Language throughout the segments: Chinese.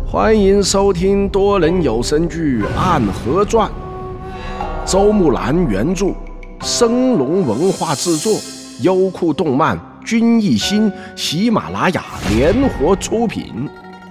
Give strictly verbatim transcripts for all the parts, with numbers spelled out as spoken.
欢迎收听多人有声剧《暗河传》，周木兰原著，升龙文化制作，优酷动漫、君艺兴、喜马拉雅联合出品。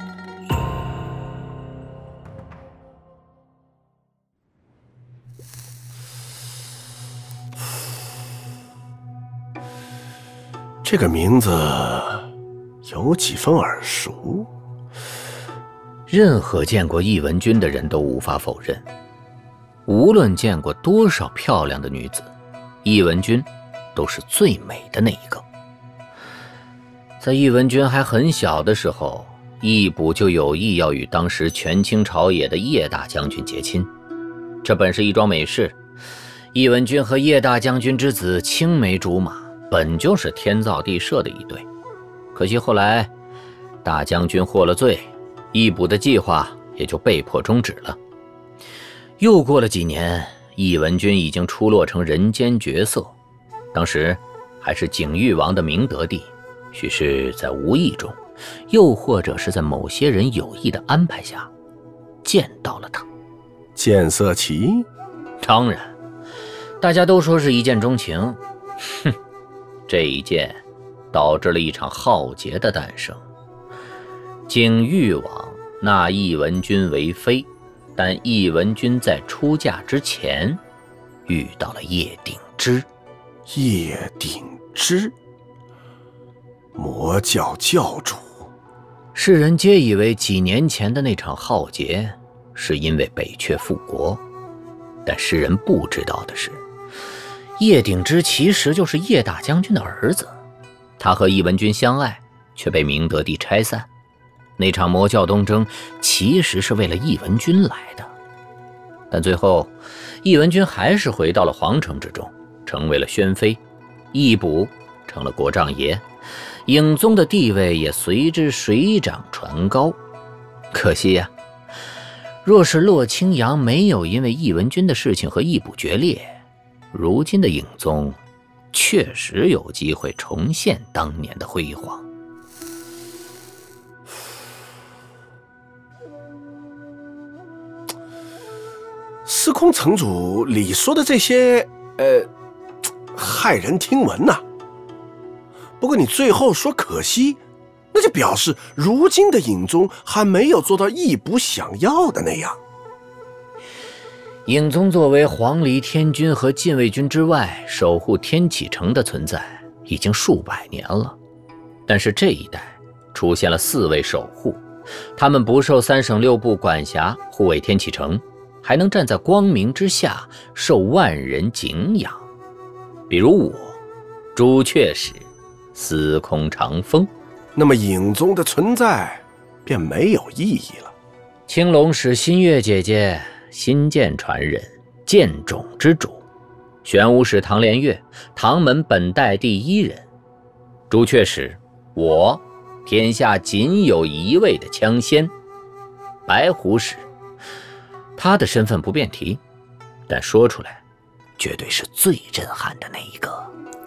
这个名字有几分耳熟。 任何见过易文君的人都无法否认，无论见过多少漂亮的女子，易文君都是最美的那一个。在易文君还很小的时候，易卜就有意要与当时权倾朝野的叶大将军结亲，这本是一桩美事。易文君和叶大将军之子青梅竹马，本就是天造地设的一对。可惜后来大将军获了罪，易卜的计划也就被迫终止了。又过了几年，易文君已经出落成人间绝色，当时还是景誉王的明德帝，许是在无意中，又或者是在某些人有意的安排下，见到了他。 见色起？ 当然，大家都说是一见钟情。哼，这一见导致了一场浩劫的诞生。景誉王纳易文君为妃，但易文君在出嫁之前遇到了叶鼎之。 叶鼎之，魔教教主。 世人皆以为几年前的那场浩劫是因为北阙复国，但世人不知道的是，叶鼎之其实就是叶大将军的儿子。他和易文君相爱，却被明德帝拆散。那场魔教东征其实是为了易文君来的，但最后易文君还是回到了皇城之中，成为了宣妃，易卜成了国丈爷，影宗的地位也随之水涨船高。可惜呀、啊，若是洛清扬没有因为易文君的事情和易卜决裂，如今的影宗确实有机会重现当年的辉煌。 司空城主你说的这些呃骇人听闻呐、啊、不过你最后说可惜，那就表示如今的影宗还没有做到易卜想要的那样。 影宗作为皇离天军和禁卫军之外守护天启城的存在已经数百年了，但是这一代出现了四位守护，他们不受三省六部管辖，护卫天启城，还能站在光明之下受万人敬仰。比如我朱雀使司空长风。 那么影宗的存在便没有意义了。 青龙使新月姐姐新剑传人，剑种之主，玄武使唐连月，唐门本代第一人。朱雀使我，天下仅有一位的枪仙。白虎使，他的身份不便提，但说出来绝对是最震撼的那一个。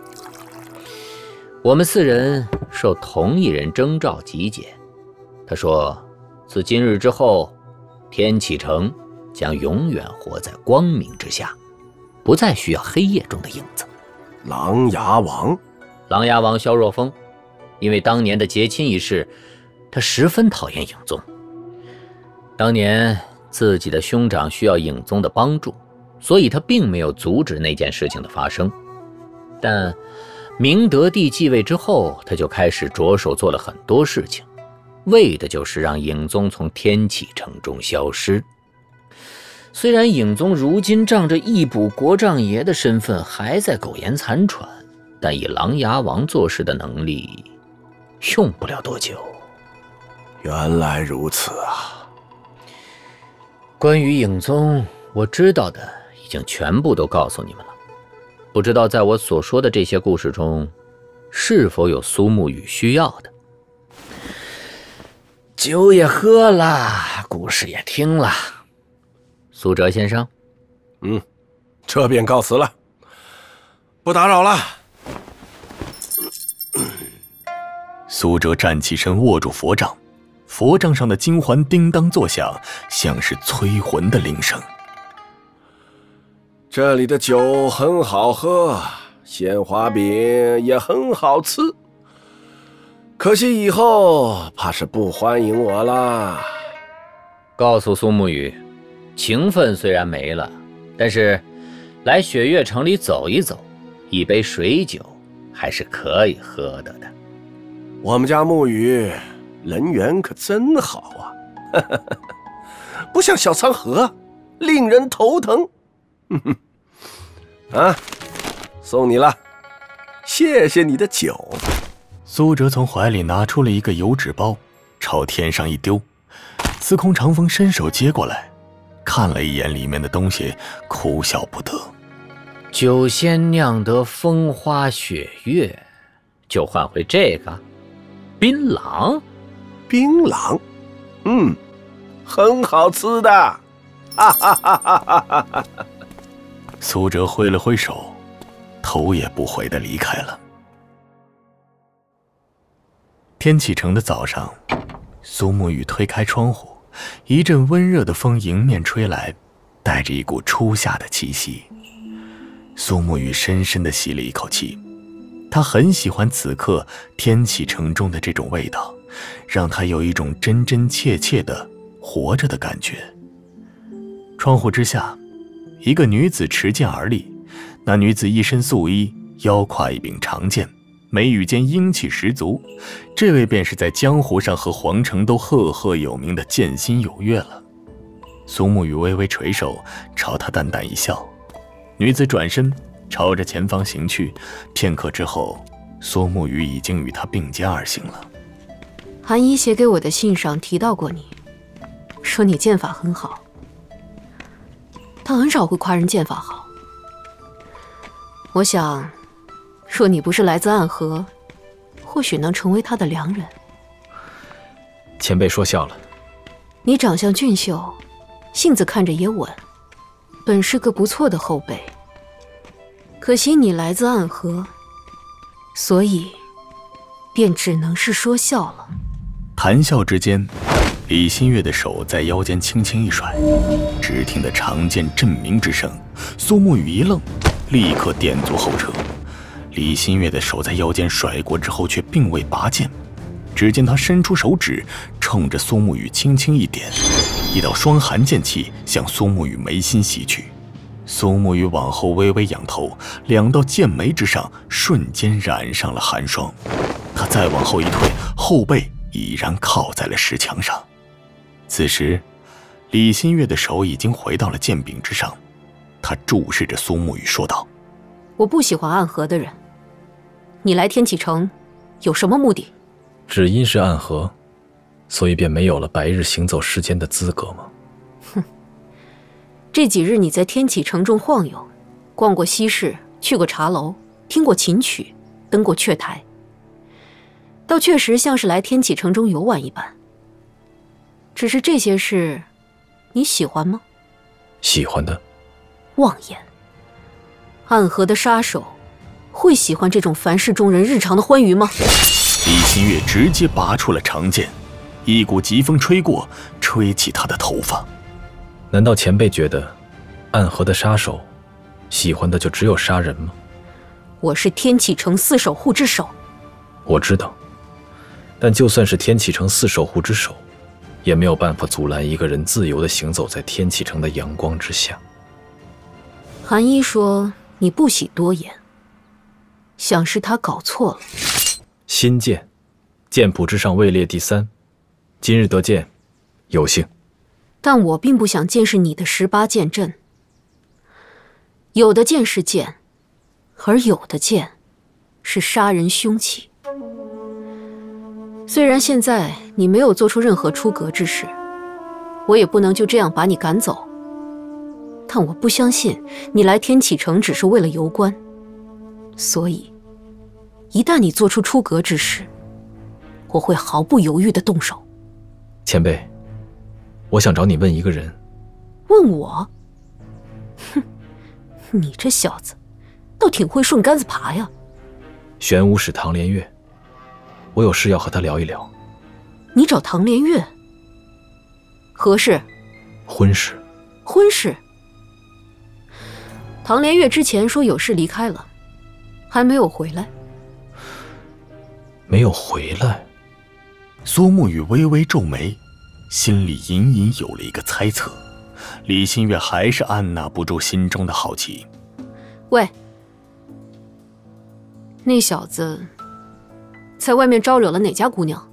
我们四人受同一人征召集结，他说自今日之后，天启城将永远活在光明之下，不再需要黑夜中的影子。 琅琊王， 琅琊王萧若风，因为当年的结亲一事，他十分讨厌影宗。当年自己的兄长需要影宗的帮助，所以他并没有阻止那件事情的发生。但明德帝继位之后，他就开始着手做了很多事情，为的就是让影宗从天启城中消失。虽然影宗如今仗着易卜国丈爷的身份还在苟延残喘，但以琅琊王做事的能力，用不了多久。 原来如此啊！ 关于影宗，我知道的已经全部都告诉你们了。不知道在我所说的这些故事中，是否有苏沐雨需要的？酒也喝了，故事也听了，苏哲先生。 嗯，这便告辞了，不打扰了。 苏哲站起身，握住佛杖， 佛杖上的金环叮当作响，像是催魂的铃声。 这里的酒很好喝，鲜花饼也很好吃，可惜以后怕是不欢迎我啦。 告诉苏沐雨，情分虽然没了，但是来雪月城里走一走，一杯水酒还是可以喝的的。 我们家沐雨人缘可真好啊，不像小苍河，令人头疼。啊，送你了，谢谢你的酒。 苏哲从怀里拿出了一个油纸包，朝天上一丢。司空长风伸手接过来，看了一眼里面的东西，哭笑不得。 酒仙酿得风花雪月，就换回这个槟榔。 槟榔，嗯，很好吃的。哈哈哈哈哈哈！ 苏哲挥了挥手，头也不回地离开了。天启城的早上，苏沐雨推开窗户，一阵温热的风迎面吹来，带着一股初夏的气息。苏沐雨深深地吸了一口气，她很喜欢此刻天启城中的这种味道，让她有一种真真切切的活着的感觉。窗户之下，一个女子持剑而立，那女子一身素衣，腰挎一柄长剑，眉宇间英气十足。这位便是在江湖上和皇城都赫赫有名的剑心有月了。苏沐雨微微垂手，朝她淡淡一笑。女子转身朝着前方行去，片刻之后，苏沐雨已经与她并肩而行了。 韩一写给我的信上提到过你，说你剑法很好。他很少会夸人剑法好。我想，若你不是来自暗河，或许能成为他的良人。 前辈说笑了。 你长相俊秀，性子看着也稳，本是个不错的后辈。可惜你来自暗河，所以便只能是说笑了。 谈笑之间，李新月的手在腰间轻轻一甩，只听得长剑震鸣之声。苏沐雨一愣，立刻点足后撤。李新月的手在腰间甩过之后，却并未拔剑。只见他伸出手指，冲着苏沐雨轻轻一点，一道霜寒剑气向苏沐雨眉心袭去。苏沐雨往后微微仰头，两道剑眉之上瞬间染上了寒霜。他再往后一退，后背已然靠在了石墙上。此时，李新月的手已经回到了剑柄之上，他注视着苏沐雨说道：“ 我不喜欢暗河的人，你来天启城有什么目的？” 只因是暗河，所以便没有了白日行走世间的资格吗？ 哼，这几日你在天启城中晃悠，逛过西市，去过茶楼，听过琴曲，登过阙台，倒确实像是来天启城中游玩一般。只是这些事，你喜欢吗？ 喜欢的。 妄言！暗河的杀手会喜欢这种凡世中人日常的欢愉吗？ 李新月直接拔出了长剑，一股疾风吹过，吹起他的头发。 难道前辈觉得暗河的杀手喜欢的就只有杀人吗？ 我是天启城四守护之首。 我知道，但就算是天启城四守护之首，也没有办法阻拦一个人自由地行走在天启城的阳光之下。 韩一说你不喜多言，想是他搞错了。 新剑，剑谱之上位列第三，今日得见，有幸。 但我并不想见识你的十八剑阵。有的剑是剑，而有的剑是杀人凶器。虽然现在你没有做出任何出格之事，我也不能就这样把你赶走。但我不相信你来天启城只是为了游观，所以一旦你做出出格之事，我会毫不犹豫地动手。 前辈，我想找你问一个人。 问我？哼，你这小子倒挺会顺杆子爬呀。 玄武使唐连月，我有事要和他聊一聊。 你找唐连月？何事？ 婚事。 婚事。唐连月之前说有事离开了，还没有回来。 没有回来？ 苏沐雨微微皱眉，心里隐隐有了一个猜测。李新月还是按捺不住心中的好奇。 喂，那小子在外面招惹了哪家姑娘？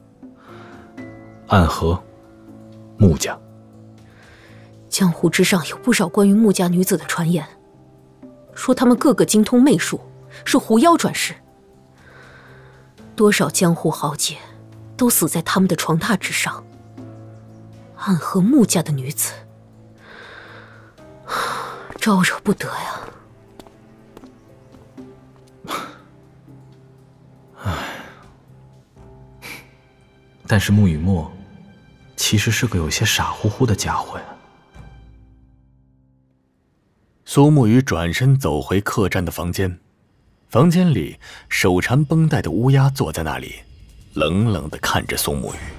暗河，穆家。 江湖之上有不少关于穆家女子的传言，说她们个个精通媚术，是狐妖转世。多少江湖豪杰都死在他们的床榻之上。暗河穆家的女子，招惹不得呀。 唉，但是穆雨墨其实是个有些傻乎乎的家伙呀。 苏沐雨转身走回客栈的房间，房间里手缠绷带的乌鸦坐在那里，冷冷地看着苏沐雨。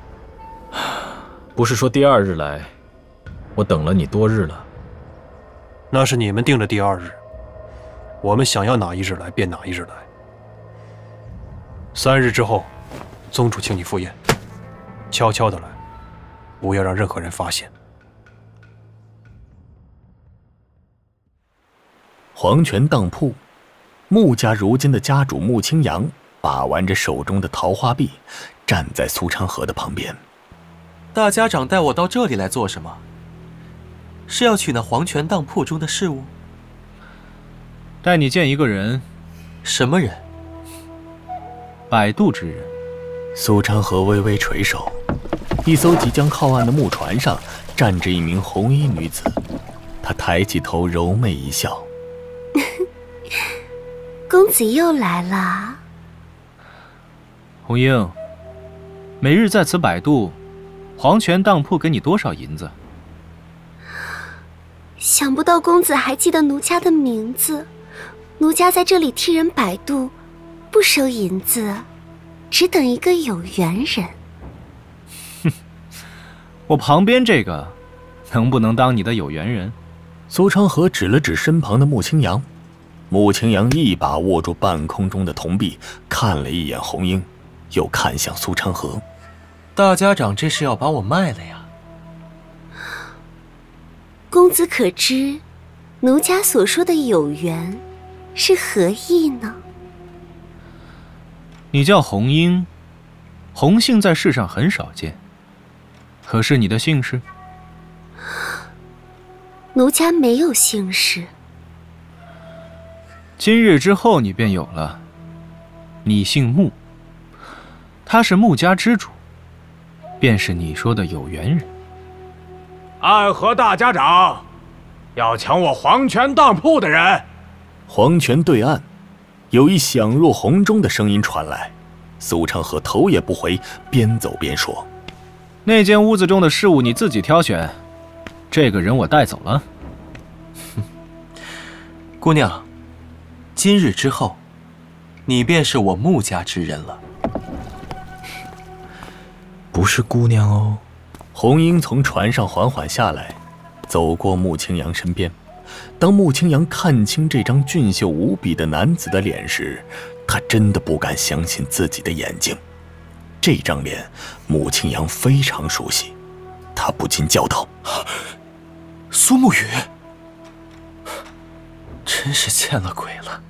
不是说第二日来，我等了你多日了。 那是你们定的第二日，我们想要哪一日来便哪一日来。三日之后，宗主请你赴宴，悄悄的来，不要让任何人发现。 黄泉当铺，穆家如今的家主穆清扬把玩着手中的桃花币，站在苏昌河的旁边。 大家长带我到这里来做什么？是要取那黄泉当铺中的事物？ 带你见一个人。 什么人？ 摆渡之人。 苏昌河微微垂手，一艘即将靠岸的木船上站着一名红衣女子，她抬起头柔媚一笑。 公子又来了。 红英，每日在此摆渡，黄泉当铺给你多少银子？ 想不到公子还记得奴家的名字。奴家在这里替人摆渡，不收银子，只等一个有缘人。 哼，我旁边这个能不能当你的有缘人？ 苏昌河指了指身旁的穆清扬，穆清扬一把握住半空中的铜币，看了一眼红英，又看向苏昌河。 大家长这是要把我卖了呀？ 公子可知，奴家所说的有缘是何意呢？ 你叫红英，红姓在世上很少见，可是你的姓氏？ 奴家没有姓氏。 今日之后你便有了。你姓穆，他是穆家之主，便是你说的有缘人。 暗河大家长，要抢我黄泉当铺的人。 黄泉对岸，有一响若洪钟的声音传来。苏昌河头也不回，边走边说：“ 那间屋子中的事物你自己挑选，这个人我带走了。” 姑娘，今日之后，你便是我穆家之人了。 不是姑娘哦。 红英从船上缓缓下来，走过穆清扬身边。当穆清扬看清这张俊秀无比的男子的脸时，他真的不敢相信自己的眼睛。这张脸，穆清扬非常熟悉，他不禁叫道：“ 苏沐雨，真是见了鬼了！”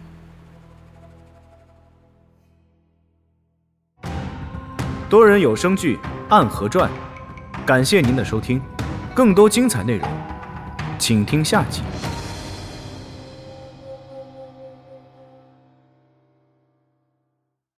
多人有声剧《暗河传》，感谢您的收听，更多精彩内容，请听下集。